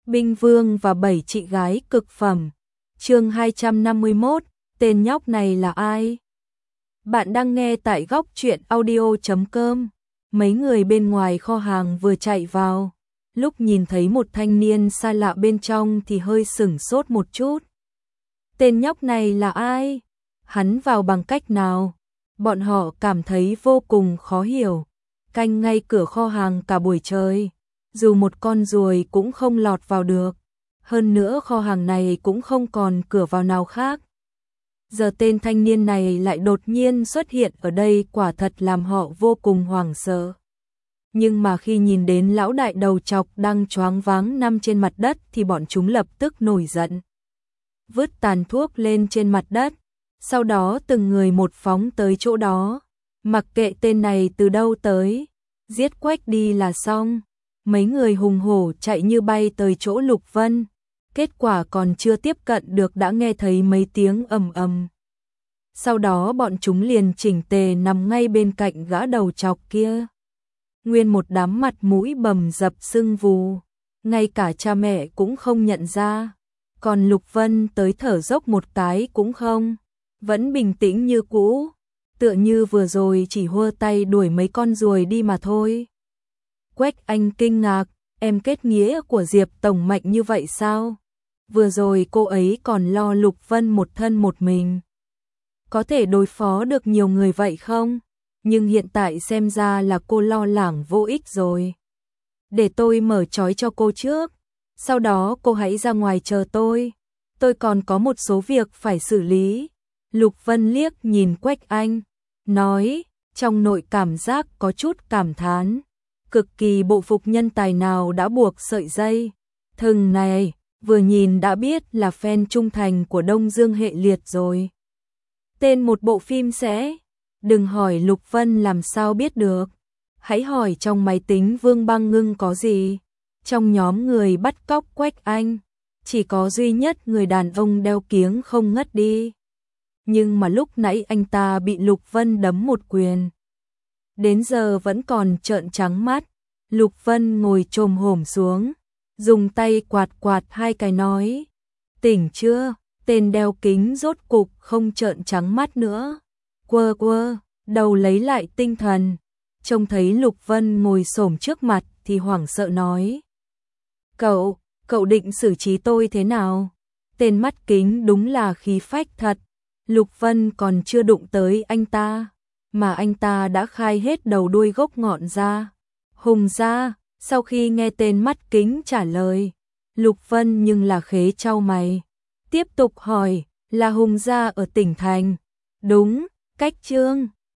Binh Vương và 7 chị gái cực phẩm. Chương 251, tên nhóc này là ai? Bạn đang nghe tại góc truyện audio.com. Mấy người bên ngoài kho hàng vừa chạy vào, lúc nhìn thấy một thanh niên xa lạ bên trong thì hơi sửng sốt một chút. Tên nhóc này là ai? Hắn vào bằng cách nào? Bọn họ cảm thấy vô cùng khó hiểu. Canh ngay cửa kho hàng cả buổi trời, dù một con ruồi cũng không lọt vào được. Hơn nữa kho hàng này cũng không còn cửa vào nào khác. Giờ tên thanh niên này lại đột nhiên xuất hiện ở đây, quả thật làm họ vô cùng hoảng sợ. Nhưng mà khi nhìn đến lão đại đầu chọc đang choáng váng nằm trên mặt đất thì bọn chúng lập tức nổi giận. Vứt tàn thuốc lên trên mặt đất, sau đó từng người một phóng tới chỗ đó. Mặc kệ tên này từ đâu tới, giết Quách đi là xong. Mấy người hùng hổ chạy như bay tới chỗ Lục Vân. Kết quả còn chưa tiếp cận được đã nghe thấy mấy tiếng ầm ầm. Sau đó bọn chúng liền chỉnh tề nằm ngay bên cạnh gã đầu chọc kia. Nguyên một đám mặt mũi bầm dập sưng vù, ngay cả cha mẹ cũng không nhận ra. Còn Lục Vân tới thở dốc một cái cũng không, vẫn bình tĩnh như cũ, tựa như vừa rồi chỉ hơ tay đuổi mấy con ruồi đi mà thôi. Quách Anh kinh ngạc, em kết nghĩa của Diệp Tổng mạnh như vậy sao? Vừa rồi cô ấy còn lo Lục Vân một thân một mình, có thể đối phó được nhiều người vậy không? Nhưng hiện tại xem ra là cô lo lắng vô ích rồi. Để tôi mở trói cho cô trước, sau đó cô hãy ra ngoài chờ tôi còn có một số việc phải xử lý. Lục Vân liếc nhìn Quách Anh, nói, trong nội cảm giác có chút cảm thán. Cực kỳ bộ phục nhân tài nào đã buộc sợi dây thừng này, vừa nhìn đã biết là fan trung thành của Đông Dương hệ liệt rồi. Tên một bộ phim sẽ, đừng hỏi Lục Vân làm sao biết được, hãy hỏi trong máy tính Vương Băng Ngưng có gì. Trong nhóm người bắt cóc Quách Anh, chỉ có duy nhất người đàn ông đeo kiếng không ngất đi. Nhưng mà lúc nãy anh ta bị Lục Vân đấm một quyền, đến giờ vẫn còn trợn trắng mắt. Lục Vân ngồi chồm hổm xuống, dùng tay quạt quạt hai cái nói, tỉnh chưa? Tên đeo kính rốt cục không trợn trắng mắt nữa, quơ quơ đầu lấy lại tinh thần. Trông thấy Lục Vân ngồi xổm trước mặt thì hoảng sợ nói, cậu định xử trí tôi thế nào? Tên mắt kính đúng là khí phách thật. Lục Vân còn chưa đụng tới anh ta, mà anh ta đã khai hết đầu đuôi gốc ngọn ra. Hùng gia. Sau khi nghe tên mắt kính trả lời, Lục Vân nhưng là khế chau mày, tiếp tục hỏi, là Hùng gia ở tỉnh thành? Đúng, cách Trương